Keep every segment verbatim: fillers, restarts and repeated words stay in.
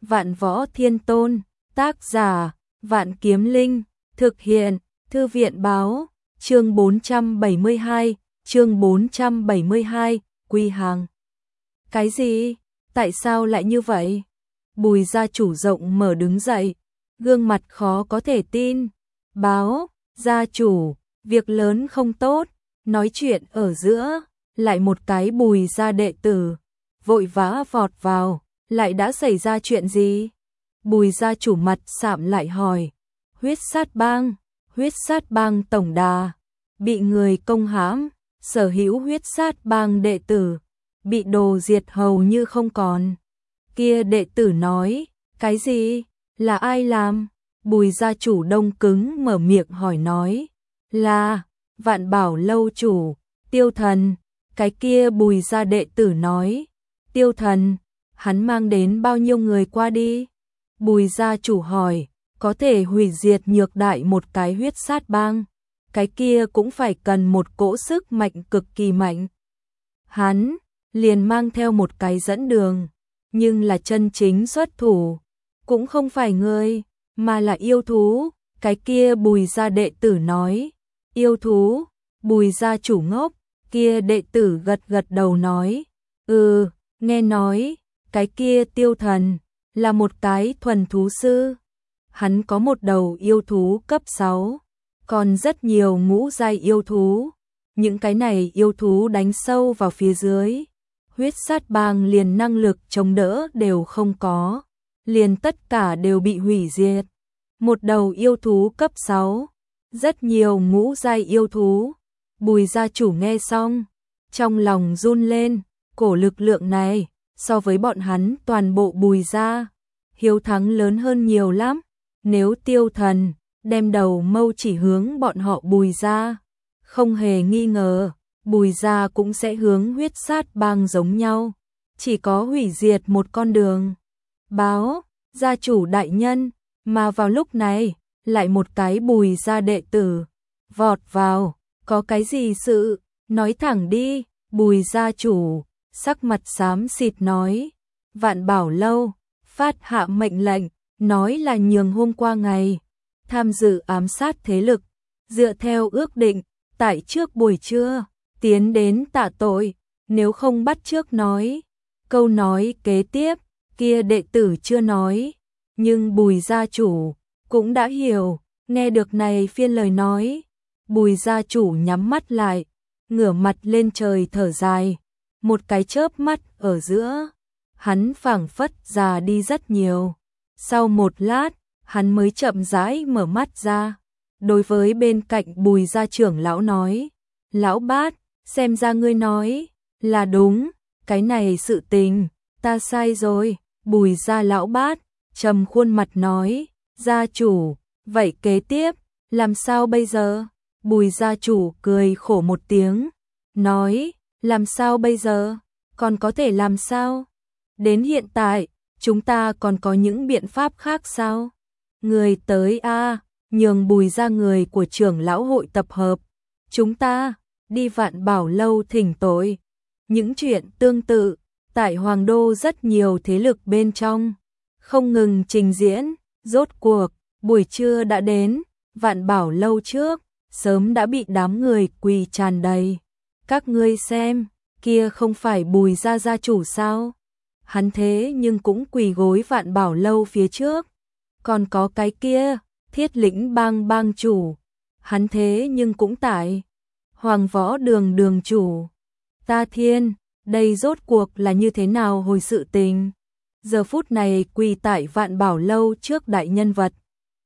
Vạn Võ Thiên Tôn, tác giả, Vạn Kiếm Linh, thực hiện, Thư viện báo, chương bốn trăm bảy mươi hai, chương bốn trăm bảy mươi hai, quy hàng. Cái gì? Tại sao lại như vậy? Bùi gia chủ rộng mở đứng dậy, gương mặt khó có thể tin. Báo, gia chủ, việc lớn không tốt, nói chuyện ở giữa, lại một cái Bùi gia đệ tử, vội vã vọt vào, lại đã xảy ra chuyện gì? Bùi gia chủ mặt sạm lại hỏi, huyết sát bang, huyết sát bang tổng đà, bị người công hãm, sở hữu huyết sát bang đệ tử, bị đồ diệt hầu như không còn. Kia đệ tử nói, cái gì? Là ai làm? Bùi gia chủ đông cứng mở miệng hỏi nói, là Vạn Bảo lâu chủ, Tiêu Thần. Cái kia Bùi gia đệ tử nói, Tiêu Thần, hắn mang đến bao nhiêu người qua đi? Bùi gia chủ hỏi, có thể hủy diệt nhược đại một cái huyết sát bang, cái kia cũng phải cần một cỗ sức mạnh cực kỳ mạnh. Hắn liền mang theo một cái dẫn đường, nhưng là chân chính xuất thủ, cũng không phải người, mà là yêu thú. Cái kia Bùi gia đệ tử nói, yêu thú. Bùi gia chủ ngốc, kia đệ tử gật gật đầu nói, ừ, nghe nói, cái kia Tiêu Thần, là một cái thuần thú sư. Hắn có một đầu yêu thú cấp sáu, còn rất nhiều ngũ giai yêu thú. Những cái này yêu thú đánh sâu vào phía dưới, huyết sát bang liền năng lực chống đỡ đều không có, liền tất cả đều bị hủy diệt. Một đầu yêu thú cấp sáu, rất nhiều ngũ giai yêu thú. Bùi gia chủ nghe xong, trong lòng run lên, cổ lực lượng này, so với bọn hắn toàn bộ Bùi gia, hiếu thắng lớn hơn nhiều lắm. Nếu Tiêu Thần đem đầu mâu chỉ hướng bọn họ Bùi gia, không hề nghi ngờ, Bùi gia cũng sẽ hướng huyết sát bang giống nhau, chỉ có hủy diệt một con đường. Báo, gia chủ đại nhân, mà vào lúc này, lại một cái Bùi gia đệ tử vọt vào, có cái gì sự, nói thẳng đi. Bùi gia chủ sắc mặt xám xịt nói, Vạn Bảo lâu phát hạ mệnh lệnh, nói là nhường hôm qua ngày tham dự ám sát thế lực, dựa theo ước định, tại trước buổi trưa tiến đến tạ tội, nếu không bắt trước nói. Câu nói kế tiếp, kia đệ tử chưa nói, nhưng Bùi gia chủ cũng đã hiểu. Nghe được này phiên lời nói, Bùi gia chủ nhắm mắt lại, ngửa mặt lên trời thở dài, một cái chớp mắt ở giữa, hắn phảng phất già đi rất nhiều. Sau một lát, hắn mới chậm rãi mở mắt ra, đối với bên cạnh Bùi gia trưởng lão nói, lão bát, xem ra ngươi nói là đúng, cái này sự tình, ta sai rồi. Bùi gia lão bát trầm khuôn mặt nói, gia chủ, vậy kế tiếp, làm sao bây giờ? Bùi gia chủ cười khổ một tiếng, nói, làm sao bây giờ? Còn có thể làm sao? Đến hiện tại, chúng ta còn có những biện pháp khác sao? Người tới a, nhường Bùi gia người của trưởng lão hội tập hợp, chúng ta đi Vạn Bảo lâu thỉnh tội. Những chuyện tương tự, tại Hoàng đô rất nhiều thế lực bên trong không ngừng trình diễn. Rốt cuộc, buổi trưa đã đến, Vạn Bảo lâu trước sớm đã bị đám người quỳ tràn đầy. Các ngươi xem, kia không phải Bùi gia gia chủ sao? Hắn thế nhưng cũng quỳ gối Vạn Bảo lâu phía trước. Còn có cái kia, Thiết Lĩnh bang bang chủ, hắn thế nhưng cũng tại. Hoàng Võ đường đường chủ, Ta Thiên, đây rốt cuộc là như thế nào hồi sự tình? Giờ phút này quỳ tại Vạn Bảo lâu trước đại nhân vật,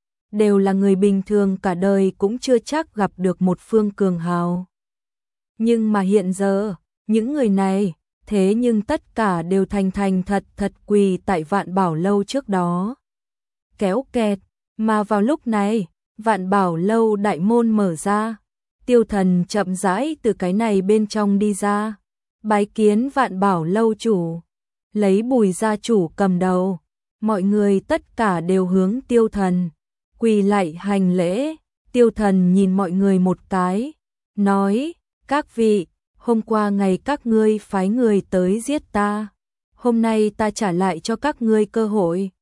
đều là người bình thường cả đời cũng chưa chắc gặp được một phương cường hào. Nhưng mà hiện giờ, những người này, thế nhưng tất cả đều thành thành thật thật quỳ tại Vạn Bảo lâu trước đó. Kéo kẹt, mà vào lúc này, Vạn Bảo lâu đại môn mở ra, Tiêu Thần chậm rãi từ cái này bên trong đi ra, bái kiến Vạn Bảo lâu chủ. Lấy Bùi gia chủ cầm đầu, mọi người tất cả đều hướng Tiêu Thần quỳ lại hành lễ. Tiêu Thần nhìn mọi người một cái, nói, các vị, hôm qua ngày các ngươi phái người tới giết ta, hôm nay ta trả lại cho các ngươi cơ hội,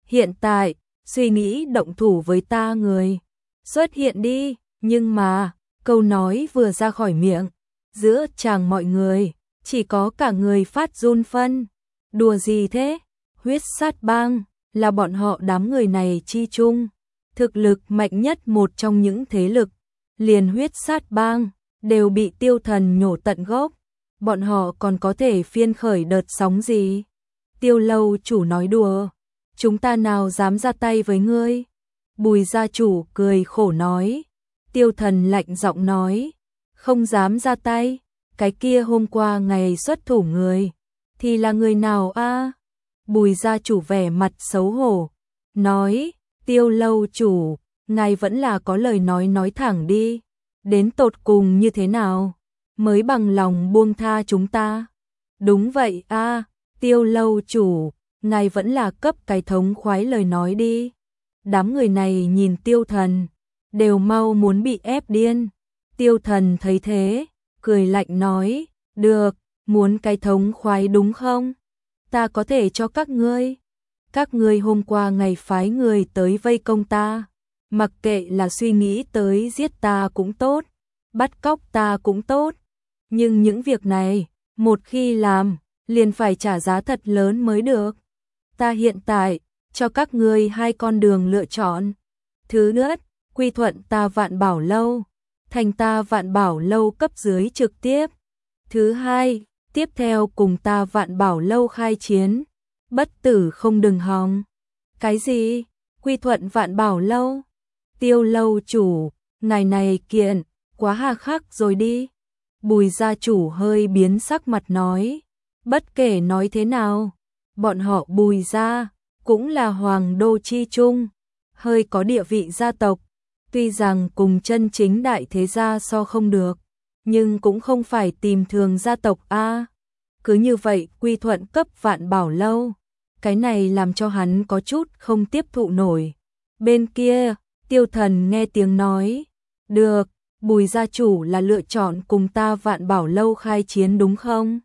hiện tại, suy nghĩ động thủ với ta người, xuất hiện đi, nhưng mà, câu nói vừa ra khỏi miệng, giữa chàng mọi người, chỉ có cả người phát run phân. Đùa gì thế? Huyết sát bang, là bọn họ đám người này chi chung. Thực lực mạnh nhất một trong những thế lực, liền huyết sát bang, đều bị tiêu thần nhổ tận gốc. Bọn họ còn có thể phiên khởi đợt sóng gì? Tiêu lâu chủ nói đùa, chúng ta nào dám ra tay với ngươi? Bùi gia chủ cười khổ nói. Tiêu thần lạnh giọng nói, không dám ra tay, cái kia hôm qua ngày xuất thủ người, thì là người nào a? Bùi gia chủ vẻ mặt xấu hổ, nói, Tiêu lâu chủ, ngài vẫn là có lời nói nói thẳng đi, đến tột cùng như thế nào, mới bằng lòng buông tha chúng ta. Đúng vậy a, Tiêu lâu chủ, ngài vẫn là cấp cái thống khoái lời nói đi. Đám người này nhìn tiêu thần, đều mau muốn bị ép điên. Tiêu thần thấy thế, cười lạnh nói, được, muốn cái thống khoái đúng không? Ta có thể cho các ngươi. Các ngươi hôm qua ngày phái người tới vây công ta, mặc kệ là suy nghĩ tới giết ta cũng tốt, bắt cóc ta cũng tốt. Nhưng những việc này, một khi làm, liền phải trả giá thật lớn mới được. Ta hiện tại, cho các ngươi hai con đường lựa chọn. Thứ nhất, quy thuận ta Vạn Bảo Lâu, thành ta Vạn Bảo Lâu cấp dưới trực tiếp. Thứ hai, tiếp theo cùng ta Vạn Bảo Lâu khai chiến, bất tử không đừng hòng. Cái gì? Quy thuận Vạn Bảo Lâu? Tiêu lâu chủ, ngài này kiện, quá hà khắc rồi đi. Bùi gia chủ hơi biến sắc mặt nói, bất kể nói thế nào, bọn họ Bùi gia cũng là hoàng đô chi trung, hơi có địa vị gia tộc, tuy rằng cùng chân chính đại thế gia so không được, nhưng cũng không phải tìm thường gia tộc a. Cứ như vậy quy thuận cấp Vạn Bảo Lâu, cái này làm cho hắn có chút không tiếp thụ nổi. Bên kia, tiêu thần nghe tiếng nói, được, Bùi gia chủ là lựa chọn cùng ta Vạn Bảo Lâu khai chiến đúng không?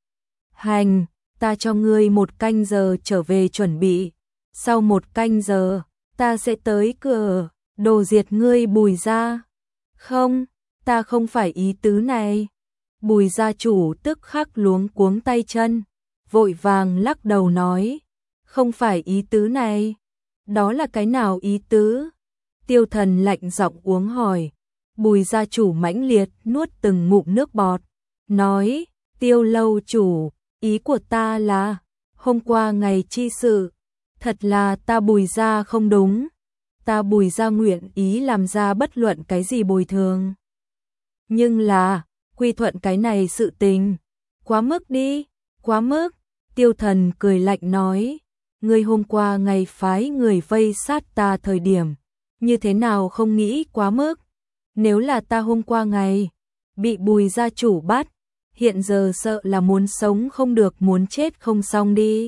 Hành, ta cho ngươi một canh giờ trở về chuẩn bị, sau một canh giờ, ta sẽ tới cửa, đồ diệt ngươi Bùi gia. Không, ta không phải ý tứ này. Bùi gia chủ tức khắc luống cuống tay chân, vội vàng lắc đầu nói, không phải ý tứ này. Đó là cái nào ý tứ? Tiêu thần lạnh giọng uống hỏi. Bùi gia chủ mãnh liệt nuốt từng ngụm nước bọt, nói, tiêu lâu chủ, ý của ta là, hôm qua ngày chi sự, thật là ta Bùi gia không đúng, ta Bùi gia nguyện ý làm ra bất luận cái gì bồi thường. Nhưng là, quy thuận cái này sự tình, quá mức đi, quá mức. Tiêu thần cười lạnh nói, ngươi hôm qua ngày phái người vây sát ta thời điểm, như thế nào không nghĩ quá mức. Nếu là ta hôm qua ngày bị Bùi gia chủ bắt, hiện giờ sợ là muốn sống không được muốn chết không xong đi.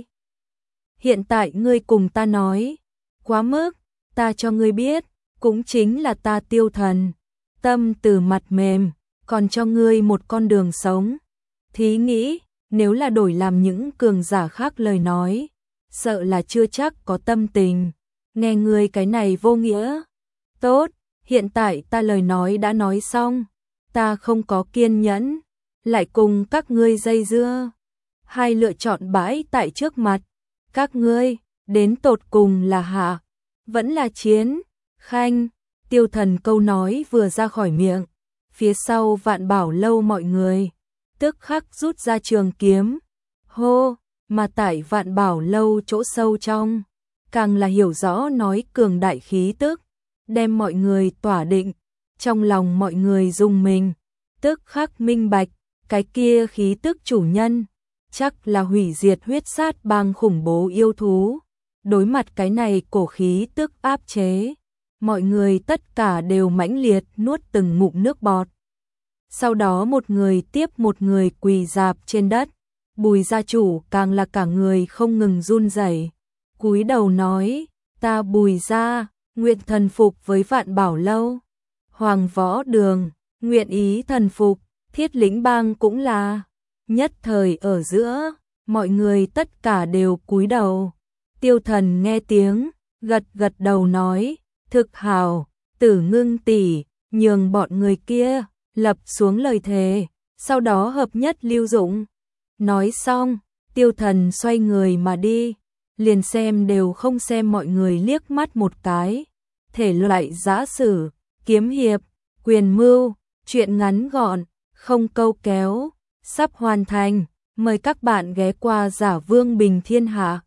Hiện tại ngươi cùng ta nói, quá mức, ta cho ngươi biết, cũng chính là ta tiêu thần, tâm từ mặt mềm, còn cho ngươi một con đường sống. Thí nghĩ, nếu là đổi làm những cường giả khác lời nói, sợ là chưa chắc có tâm tình, nghe ngươi cái này vô nghĩa. Tốt, hiện tại ta lời nói đã nói xong, ta không có kiên nhẫn, lại cùng các ngươi dây dưa. Hai lựa chọn bãi tại trước mặt, các ngươi, đến tột cùng là hạ, vẫn là chiến. Khanh, tiêu thần câu nói vừa ra khỏi miệng, phía sau Vạn Bảo Lâu mọi người, tức khắc rút ra trường kiếm. Hô, mà tại Vạn Bảo Lâu chỗ sâu trong, càng là hiểu rõ nói cường đại khí tức, đem mọi người tỏa định, trong lòng mọi người rung mình, tức khắc minh bạch, cái kia khí tức chủ nhân, chắc là hủy diệt huyết sát bang khủng bố yêu thú. Đối mặt cái này cổ khí tức áp chế, mọi người tất cả đều mãnh liệt nuốt từng ngụm nước bọt. Sau đó một người tiếp một người quỳ rạp trên đất, Bùi gia chủ càng là cả người không ngừng run rẩy, cúi đầu nói, ta Bùi gia nguyện thần phục với Vạn Bảo Lâu. Hoàng Võ Đường nguyện ý thần phục, Thiết Lĩnh Bang cũng là. Nhất thời ở giữa, mọi người tất cả đều cúi đầu, Tiêu Thần nghe tiếng, gật gật đầu nói, thực hào, Tử Ngưng tỷ, nhường bọn người kia lập xuống lời thề, sau đó hợp nhất lưu dụng. Nói xong, Tiêu Thần xoay người mà đi, liền xem đều không xem mọi người liếc mắt một cái. Thể loại giã sử, kiếm hiệp, quyền mưu, truyện ngắn gọn, không câu kéo, sắp hoàn thành, mời các bạn ghé qua Giả Vương Bình Thiên Hạ.